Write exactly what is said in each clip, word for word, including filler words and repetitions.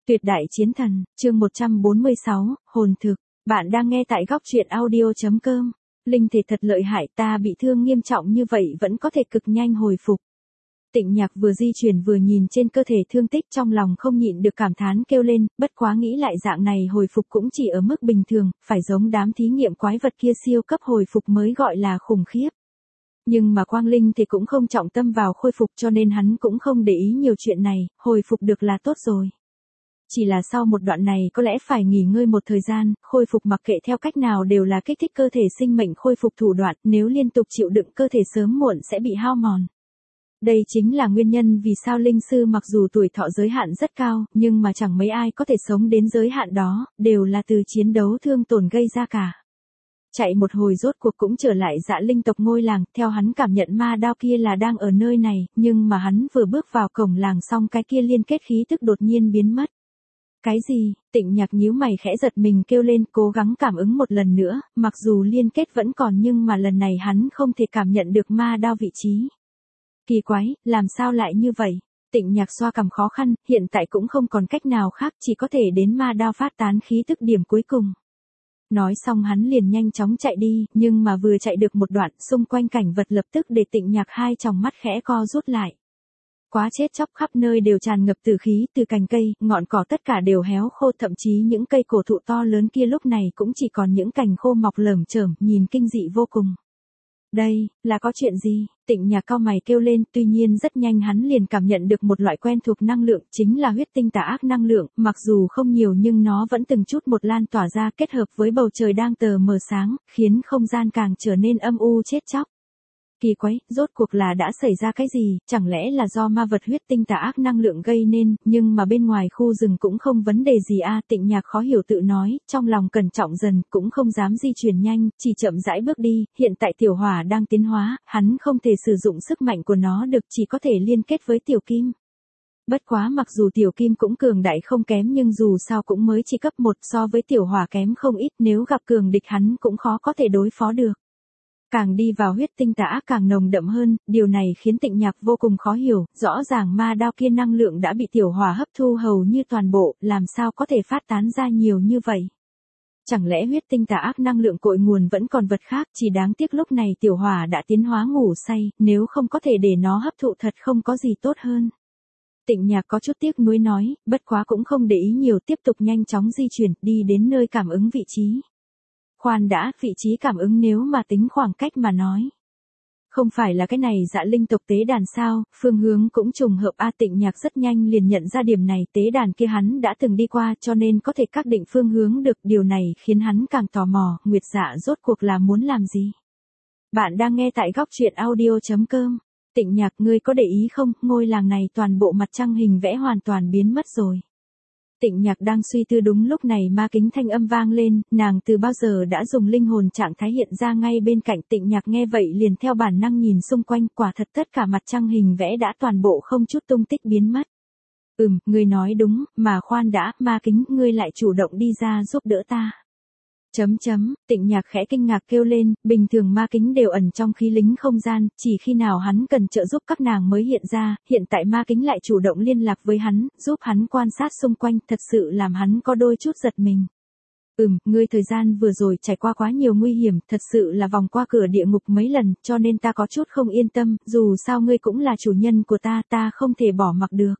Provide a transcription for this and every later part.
Tuyệt đại chiến thần, chương một trăm bốn mươi sáu, hồn thực. Bạn đang nghe tại góc truyện audio chấm com. Linh thể thật lợi hại, ta bị thương nghiêm trọng như vậy vẫn có thể cực nhanh hồi phục. Tịnh Nhạc vừa di chuyển vừa nhìn trên cơ thể thương tích, trong lòng không nhịn được cảm thán kêu lên, bất quá nghĩ lại dạng này hồi phục cũng chỉ ở mức bình thường, phải giống đám thí nghiệm quái vật kia siêu cấp hồi phục mới gọi là khủng khiếp. Nhưng mà Quang Linh thì cũng không trọng tâm vào khôi phục, cho nên hắn cũng không để ý nhiều chuyện này, hồi phục được là tốt rồi. Chỉ là sau một đoạn này có lẽ phải nghỉ ngơi một thời gian, khôi phục mặc kệ theo cách nào đều là kích thích cơ thể sinh mệnh khôi phục thủ đoạn, nếu liên tục chịu đựng cơ thể sớm muộn sẽ bị hao mòn. Đây chính là nguyên nhân vì sao linh sư mặc dù tuổi thọ giới hạn rất cao, nhưng mà chẳng mấy ai có thể sống đến giới hạn đó, đều là từ chiến đấu thương tổn gây ra cả. Chạy một hồi rốt cuộc cũng trở lại Dạ Linh tộc ngôi làng, theo hắn cảm nhận ma đao kia là đang ở nơi này, nhưng mà hắn vừa bước vào cổng làng xong cái kia liên kết khí tức đột nhiên biến mất. Cái gì? Tịnh Nhạc nhíu mày khẽ giật mình kêu lên, cố gắng cảm ứng một lần nữa, mặc dù liên kết vẫn còn nhưng mà lần này hắn không thể cảm nhận được ma đao vị trí. Kỳ quái, làm sao lại như vậy? Tịnh Nhạc xoa cằm khó khăn, hiện tại cũng không còn cách nào khác, chỉ có thể đến ma đao phát tán khí tức điểm cuối cùng. Nói xong hắn liền nhanh chóng chạy đi, nhưng mà vừa chạy được một đoạn, xung quanh cảnh vật lập tức để Tịnh Nhạc hai tròng mắt khẽ co rút lại. Quá chết chóc, khắp nơi đều tràn ngập tử khí, từ cành cây, ngọn cỏ tất cả đều héo khô, thậm chí những cây cổ thụ to lớn kia lúc này cũng chỉ còn những cành khô mọc lởm chởm, nhìn kinh dị vô cùng. Đây, là có chuyện gì? Tịnh Nhạc cau mày kêu lên, tuy nhiên rất nhanh hắn liền cảm nhận được một loại quen thuộc năng lượng, chính là huyết tinh tà ác năng lượng, mặc dù không nhiều nhưng nó vẫn từng chút một lan tỏa ra, kết hợp với bầu trời đang tờ mờ sáng, khiến không gian càng trở nên âm u chết chóc. Kỳ quái, rốt cuộc là đã xảy ra cái gì, chẳng lẽ là do ma vật huyết tinh tà ác năng lượng gây nên, nhưng mà bên ngoài khu rừng cũng không vấn đề gì a. Tịnh Nhạc khó hiểu tự nói, trong lòng cẩn trọng dần, cũng không dám di chuyển nhanh, chỉ chậm rãi bước đi, hiện tại tiểu hỏa đang tiến hóa, hắn không thể sử dụng sức mạnh của nó được, chỉ có thể liên kết với tiểu kim. Bất quá mặc dù tiểu kim cũng cường đại không kém nhưng dù sao cũng mới chỉ cấp một, so với tiểu hỏa kém không ít, nếu gặp cường địch hắn cũng khó có thể đối phó được. Càng đi vào huyết tinh tà ác càng nồng đậm hơn, điều này khiến Tịnh Nhạc vô cùng khó hiểu, rõ ràng ma đao kia năng lượng đã bị tiểu hỏa hấp thu hầu như toàn bộ, làm sao có thể phát tán ra nhiều như vậy. Chẳng lẽ huyết tinh tà ác năng lượng cội nguồn vẫn còn vật khác, chỉ đáng tiếc lúc này tiểu hỏa đã tiến hóa ngủ say, nếu không có thể để nó hấp thụ thật không có gì tốt hơn. Tịnh Nhạc có chút tiếc nuối nói, bất quá cũng không để ý nhiều, tiếp tục nhanh chóng di chuyển, đi đến nơi cảm ứng vị trí. Khoan đã, vị trí cảm ứng nếu mà tính khoảng cách mà nói. Không phải là cái này Dạ Linh tộc tế đàn sao, phương hướng cũng trùng hợp a. Tịnh Nhạc rất nhanh liền nhận ra điểm này, tế đàn kia hắn đã từng đi qua cho nên có thể xác định phương hướng được, điều này khiến hắn càng tò mò, Nguyệt Dạ rốt cuộc là muốn làm gì. Bạn đang nghe tại góc truyện audio chấm com. Tịnh Nhạc, ngươi có để ý không, ngôi làng này toàn bộ mặt trăng hình vẽ hoàn toàn biến mất rồi. Tịnh Nhạc đang suy tư đúng lúc này ma kính thanh âm vang lên, nàng từ bao giờ đã dùng linh hồn trạng thái hiện ra ngay bên cạnh. Tịnh Nhạc nghe vậy liền theo bản năng nhìn xung quanh, quả thật tất cả mặt trăng hình vẽ đã toàn bộ không chút tung tích biến mất. Ừm, ngươi nói đúng, mà khoan đã, ma kính, ngươi lại chủ động đi ra giúp đỡ ta. Chấm chấm, Tịnh Nhạc khẽ kinh ngạc kêu lên, bình thường ma kính đều ẩn trong khí lính không gian, chỉ khi nào hắn cần trợ giúp các nàng mới hiện ra, hiện tại ma kính lại chủ động liên lạc với hắn, giúp hắn quan sát xung quanh, thật sự làm hắn có đôi chút giật mình. Ừm, ngươi thời gian vừa rồi trải qua quá nhiều nguy hiểm, thật sự là vòng qua cửa địa ngục mấy lần, cho nên ta có chút không yên tâm, dù sao ngươi cũng là chủ nhân của ta, ta không thể bỏ mặc được.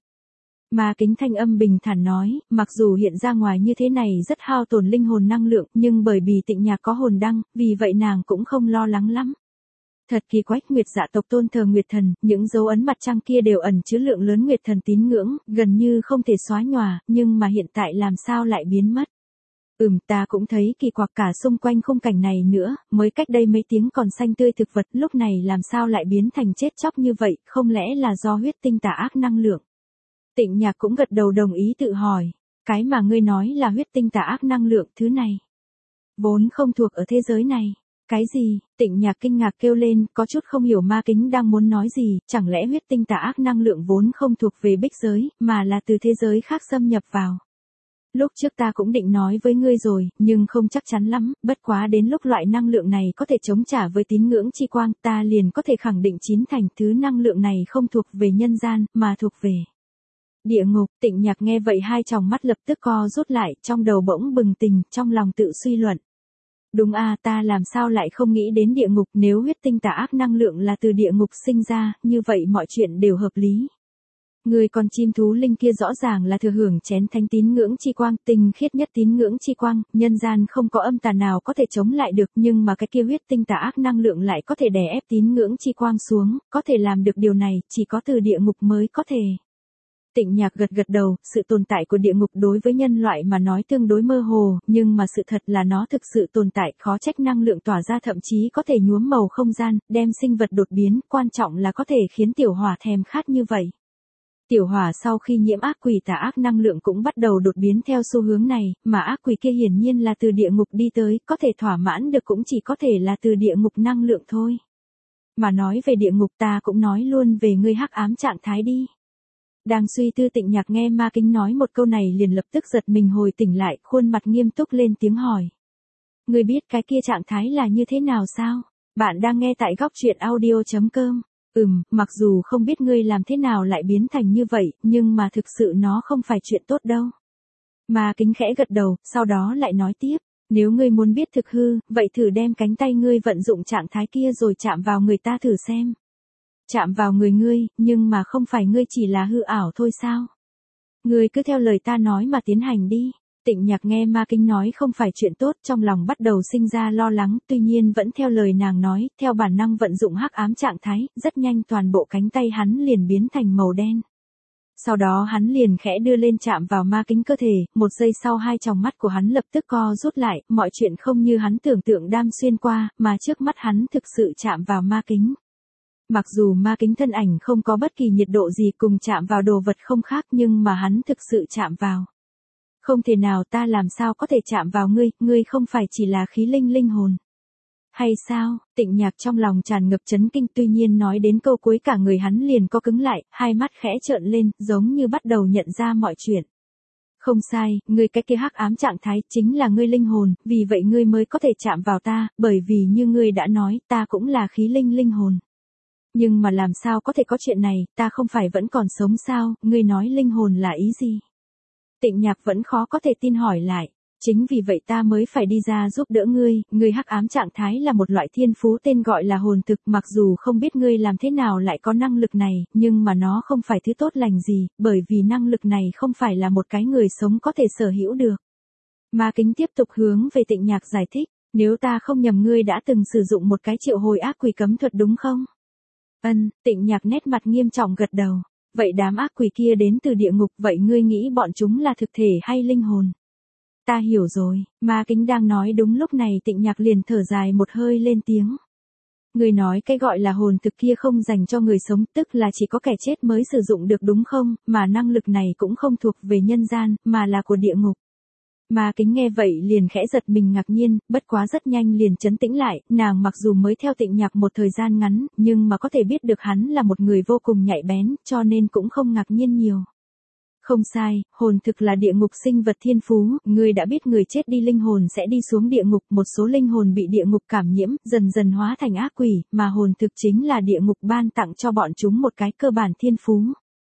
Ma kính thanh âm bình thản nói, mặc dù hiện ra ngoài như thế này rất hao tổn linh hồn năng lượng, nhưng bởi vì Tịnh Nhạc có hồn đăng, vì vậy nàng cũng không lo lắng lắm. Thật kỳ quái, Nguyệt Dạ tộc tôn thờ Nguyệt thần, những dấu ấn mặt trăng kia đều ẩn chứa lượng lớn Nguyệt thần tín ngưỡng, gần như không thể xóa nhòa, nhưng mà hiện tại làm sao lại biến mất. Ừm, ta cũng thấy kỳ quặc, cả xung quanh khung cảnh này nữa, mới cách đây mấy tiếng còn xanh tươi thực vật, lúc này làm sao lại biến thành chết chóc như vậy, không lẽ là do huyết tinh tà ác năng lượng. Tịnh Nhạc cũng gật đầu đồng ý tự hỏi, cái mà ngươi nói là huyết tinh tà ác năng lượng, thứ này vốn không thuộc ở thế giới này. Cái gì? Tịnh Nhạc kinh ngạc kêu lên, có chút không hiểu ma kính đang muốn nói gì, chẳng lẽ huyết tinh tà ác năng lượng vốn không thuộc về bích giới, mà là từ thế giới khác xâm nhập vào. Lúc trước ta cũng định nói với ngươi rồi, nhưng không chắc chắn lắm, bất quá đến lúc loại năng lượng này có thể chống trả với tín ngưỡng chi quang, ta liền có thể khẳng định chín thành thứ năng lượng này không thuộc về nhân gian, mà thuộc về Địa ngục, Tịnh Nhạc nghe vậy hai tròng mắt lập tức co rút lại, trong đầu bỗng bừng tỉnh, trong lòng tự suy luận. Đúng à, ta làm sao lại không nghĩ đến địa ngục, nếu huyết tinh tà ác năng lượng là từ địa ngục sinh ra, như vậy mọi chuyện đều hợp lý. Người con chim thú linh kia rõ ràng là thừa hưởng chén thánh tín ngưỡng chi quang, tinh khiết nhất tín ngưỡng chi quang, nhân gian không có âm tà nào có thể chống lại được, nhưng mà cái kia huyết tinh tà ác năng lượng lại có thể đè ép tín ngưỡng chi quang xuống, có thể làm được điều này, chỉ có từ địa ngục mới có thể. Tịnh Nhạc gật gật đầu, sự tồn tại của địa ngục đối với nhân loại mà nói tương đối mơ hồ, nhưng mà sự thật là nó thực sự tồn tại, khó trách năng lượng tỏa ra thậm chí có thể nhuốm màu không gian, đem sinh vật đột biến, quan trọng là có thể khiến tiểu hỏa thèm khát như vậy. Tiểu hỏa sau khi nhiễm ác quỷ tà ác năng lượng cũng bắt đầu đột biến theo xu hướng này, mà ác quỷ kia hiển nhiên là từ địa ngục đi tới, có thể thỏa mãn được cũng chỉ có thể là từ địa ngục năng lượng thôi. Mà nói về địa ngục ta cũng nói luôn về ngươi hắc ám trạng thái đi. Đang suy tư Tịnh Nhạc nghe Ma Kính nói một câu này liền lập tức giật mình hồi tỉnh lại, khuôn mặt nghiêm túc lên tiếng hỏi. Ngươi biết cái kia trạng thái là như thế nào sao? Bạn đang nghe tại góc truyện audio chấm com. Ừm, mặc dù không biết ngươi làm thế nào lại biến thành như vậy, nhưng mà thực sự nó không phải chuyện tốt đâu. Ma Kính khẽ gật đầu, sau đó lại nói tiếp. Nếu ngươi muốn biết thực hư, vậy thử đem cánh tay ngươi vận dụng trạng thái kia rồi chạm vào người ta thử xem. Chạm vào người ngươi, nhưng mà không phải ngươi chỉ là hư ảo thôi sao? Ngươi cứ theo lời ta nói mà tiến hành đi. Tịnh Nhạc nghe Ma Kính nói không phải chuyện tốt, trong lòng bắt đầu sinh ra lo lắng, tuy nhiên vẫn theo lời nàng nói, theo bản năng vận dụng hắc ám trạng thái, rất nhanh toàn bộ cánh tay hắn liền biến thành màu đen. Sau đó hắn liền khẽ đưa lên chạm vào Ma Kính cơ thể, một giây sau hai tròng mắt của hắn lập tức co rút lại, mọi chuyện không như hắn tưởng tượng đam xuyên qua, mà trước mắt hắn thực sự chạm vào Ma Kính. Mặc dù Ma Kính thân ảnh không có bất kỳ nhiệt độ gì cùng chạm vào đồ vật không khác nhưng mà hắn thực sự chạm vào. Không thể nào, ta làm sao có thể chạm vào ngươi, ngươi không phải chỉ là khí linh linh hồn. Hay sao? Tịnh Nhạc trong lòng tràn ngập chấn kinh, tuy nhiên nói đến câu cuối cả người hắn liền co cứng lại, hai mắt khẽ trợn lên, giống như bắt đầu nhận ra mọi chuyện. Không sai, ngươi cái kia hắc ám trạng thái chính là ngươi linh hồn, vì vậy ngươi mới có thể chạm vào ta, bởi vì như ngươi đã nói, ta cũng là khí linh linh hồn. Nhưng mà làm sao có thể có chuyện này, ta không phải vẫn còn sống sao, ngươi nói linh hồn là ý gì? Tịnh Nhạc vẫn khó có thể tin hỏi lại. Chính vì vậy ta mới phải đi ra giúp đỡ ngươi, ngươi hắc ám trạng thái là một loại thiên phú tên gọi là hồn thực, mặc dù không biết ngươi làm thế nào lại có năng lực này, nhưng mà nó không phải thứ tốt lành gì, bởi vì năng lực này không phải là một cái người sống có thể sở hữu được. Ma Kính tiếp tục hướng về Tịnh Nhạc giải thích, nếu ta không nhầm ngươi đã từng sử dụng một cái triệu hồi ác quỷ cấm thuật đúng không? Ân, Tịnh Nhạc nét mặt nghiêm trọng gật đầu. Vậy đám ác quỷ kia đến từ địa ngục, vậy ngươi nghĩ bọn chúng là thực thể hay linh hồn? Ta hiểu rồi, Ma Kính đang nói đúng lúc này Tịnh Nhạc liền thở dài một hơi lên tiếng. Ngươi nói cái gọi là hồn thực kia không dành cho người sống, tức là chỉ có kẻ chết mới sử dụng được đúng không, mà năng lực này cũng không thuộc về nhân gian, mà là của địa ngục. Ma Kính nghe vậy liền khẽ giật mình ngạc nhiên, bất quá rất nhanh liền trấn tĩnh lại, nàng mặc dù mới theo Tịnh Nhạc một thời gian ngắn, nhưng mà có thể biết được hắn là một người vô cùng nhạy bén, cho nên cũng không ngạc nhiên nhiều. Không sai, hồn thực là địa ngục sinh vật thiên phú, ngươi đã biết người chết đi linh hồn sẽ đi xuống địa ngục, một số linh hồn bị địa ngục cảm nhiễm, dần dần hóa thành ác quỷ, mà hồn thực chính là địa ngục ban tặng cho bọn chúng một cái cơ bản thiên phú.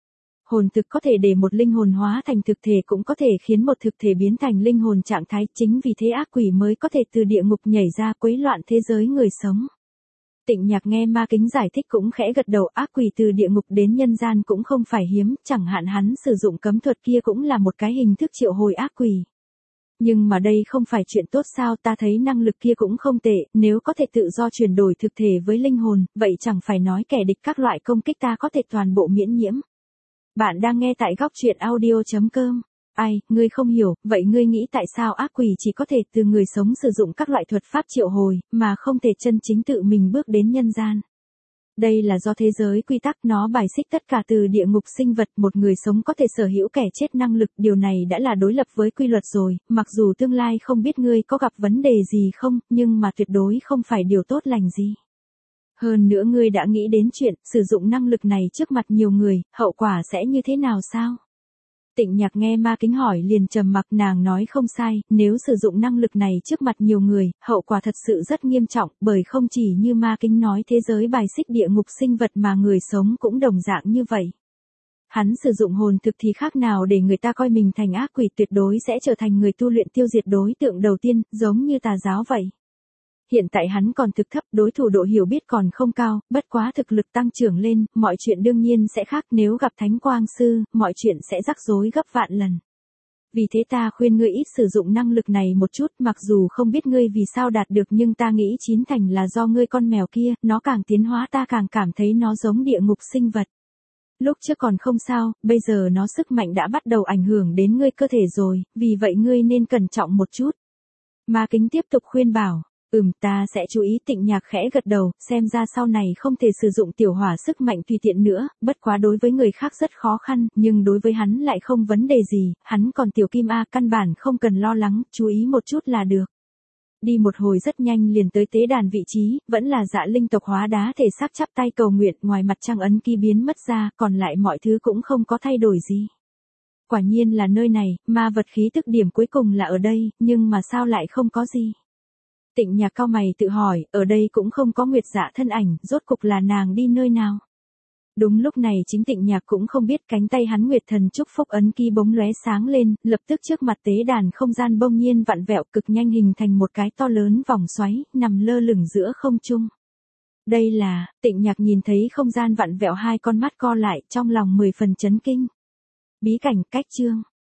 Hồn thực có thể để một linh hồn hóa thành thực thể cũng có thể khiến một thực thể biến thành linh hồn trạng thái, chính vì thế ác quỷ mới có thể từ địa ngục nhảy ra quấy loạn thế giới người sống. Tịnh Nhạc nghe Ma Kính giải thích cũng khẽ gật đầu, ác quỷ từ địa ngục đến nhân gian cũng không phải hiếm, chẳng hạn hắn sử dụng cấm thuật kia cũng là một cái hình thức triệu hồi ác quỷ. Nhưng mà đây không phải chuyện tốt sao, ta thấy năng lực kia cũng không tệ, nếu có thể tự do chuyển đổi thực thể với linh hồn, vậy chẳng phải nói kẻ địch các loại công kích ta có thể toàn bộ miễn nhiễm. Bạn đang nghe tại góc truyện audio chấm com. Ai, ngươi không hiểu, vậy ngươi nghĩ tại sao ác quỷ chỉ có thể từ người sống sử dụng các loại thuật pháp triệu hồi, mà không thể chân chính tự mình bước đến nhân gian? Đây là do thế giới quy tắc nó bài xích tất cả từ địa ngục sinh vật, một người sống có thể sở hữu kẻ chết năng lực, điều này đã là đối lập với quy luật rồi, mặc dù tương lai không biết ngươi có gặp vấn đề gì không, nhưng mà tuyệt đối không phải điều tốt lành gì. Hơn nữa ngươi đã nghĩ đến chuyện, sử dụng năng lực này trước mặt nhiều người, hậu quả sẽ như thế nào sao? Tịnh Nhạc nghe Ma Kính hỏi liền trầm mặc, nàng nói không sai, nếu sử dụng năng lực này trước mặt nhiều người, hậu quả thật sự rất nghiêm trọng, bởi không chỉ như Ma Kính nói thế giới bài xích địa ngục sinh vật mà người sống cũng đồng dạng như vậy. Hắn sử dụng hồn thực thì khác nào để người ta coi mình thành ác quỷ, tuyệt đối sẽ trở thành người tu luyện tiêu diệt đối tượng đầu tiên, giống như tà giáo vậy. Hiện tại hắn còn thực thấp, đối thủ độ hiểu biết còn không cao, bất quá thực lực tăng trưởng lên, mọi chuyện đương nhiên sẽ khác, nếu gặp Thánh Quang Sư, mọi chuyện sẽ rắc rối gấp vạn lần. Vì thế ta khuyên ngươi ít sử dụng năng lực này một chút, mặc dù không biết ngươi vì sao đạt được nhưng ta nghĩ chín thành là do ngươi con mèo kia, nó càng tiến hóa ta càng cảm thấy nó giống địa ngục sinh vật. Lúc trước còn không sao, bây giờ nó sức mạnh đã bắt đầu ảnh hưởng đến ngươi cơ thể rồi, vì vậy ngươi nên cẩn trọng một chút. Ma Kính tiếp tục khuyên bảo. Ừm, ta sẽ chú ý. Tịnh Nhạc khẽ gật đầu, xem ra sau này không thể sử dụng tiểu hỏa sức mạnh tùy tiện nữa, bất quá đối với người khác rất khó khăn, nhưng đối với hắn lại không vấn đề gì, hắn còn tiểu kim A, căn bản không cần lo lắng, chú ý một chút là được. Đi một hồi rất nhanh liền tới tế đàn vị trí, vẫn là Dạ Linh tộc hóa đá thể xác chắp tay cầu nguyện, ngoài mặt trăng ấn ký biến mất ra, còn lại mọi thứ cũng không có thay đổi gì. Quả nhiên là nơi này, ma vật khí tức điểm cuối cùng là ở đây, nhưng mà sao lại không có gì? Tịnh Nhạc cau mày tự hỏi, ở đây cũng không có Nguyệt Dạ thân ảnh, rốt cục là nàng đi nơi nào? Đúng lúc này chính Tịnh Nhạc cũng không biết, cánh tay hắn Nguyệt Thần chúc phúc ấn ký bỗng lóe sáng lên, lập tức trước mặt tế đàn không gian bỗng nhiên vặn vẹo cực nhanh hình thành một cái to lớn vòng xoáy, nằm lơ lửng giữa không trung. Đây là, Tịnh Nhạc nhìn thấy không gian vặn vẹo hai con mắt co lại, trong lòng mười phần chấn kinh. Bí cảnh cách chương.